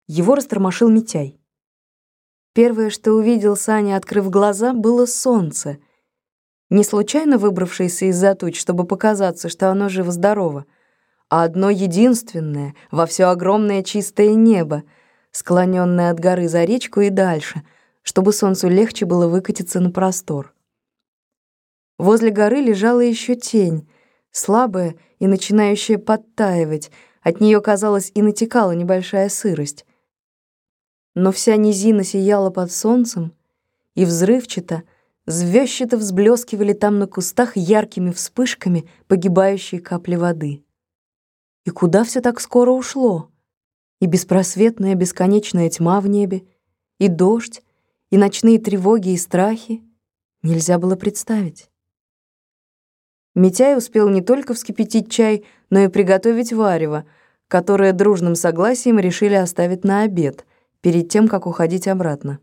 Его растормошил Митяй. Первое, что увидел Саня, открыв глаза, было солнце, не случайно выбравшееся из-за туч, чтобы показаться, что оно живо-здорово, а одно единственное во всё огромное чистое небо, склонённое от горы за речку и дальше, чтобы солнцу легче было выкатиться на простор. Возле горы лежала ещё тень, слабая и начинающая подтаивать, от неё, казалось, и натекала небольшая сырость. Но вся низина сияла под солнцем, и взрывчато, звёздчато взблескивали там на кустах яркими вспышками погибающие капли воды. И куда всё так скоро ушло? И беспросветная бесконечная тьма в небе, и дождь, и ночные тревоги и страхи нельзя было представить. Митяй успел не только вскипятить чай, но и приготовить варево, которое дружным согласием решили оставить на обед, перед тем, как уходить обратно.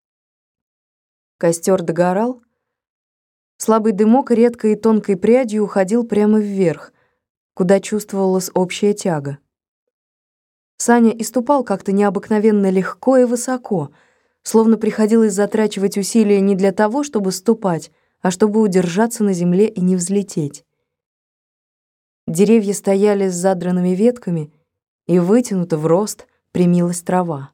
Костер догорал. Слабый дымок редкой и тонкой прядью уходил прямо вверх, куда чувствовалась общая тяга. Саня и ступал как-то необыкновенно легко и высоко, словно приходилось затрачивать усилия не для того, чтобы ступать, а чтобы удержаться на земле и не взлететь. Деревья стояли с задранными ветками, и вытянута в рост примилась трава.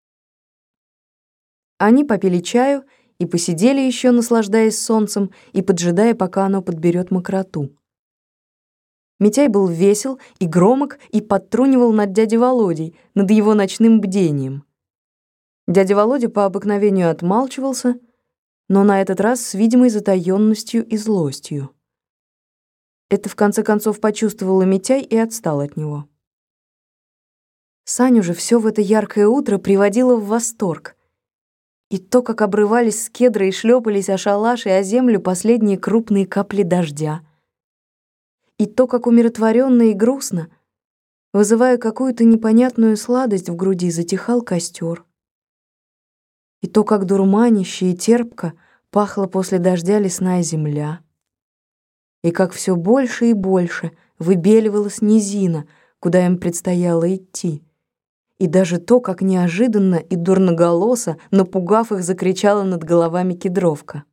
Они попили чаю и посидели еще, наслаждаясь солнцем и поджидая, пока оно подберет мокроту. Митяй был весел и громок и подтрунивал над дядей Володей, над его ночным бдением. Дядя Володя по обыкновению отмалчивался, но на этот раз с видимой затаённостью и злостью. Это в конце концов почувствовал и Митяй и отстал от него. Саню же всё в это яркое утро приводило в восторг. И то, как обрывались с кедра и шлепались о шалаш и о землю последние крупные капли дождя. И то, как умиротворенно и грустно, вызывая какую-то непонятную сладость в груди, затихал костер. И то, как дурманище и терпко пахла после дождя лесная земля. И как все больше и больше выбеливалась низина, куда им предстояло идти. И даже то, как неожиданно и дурноголосо, напугав их, закричала над головами кедровка.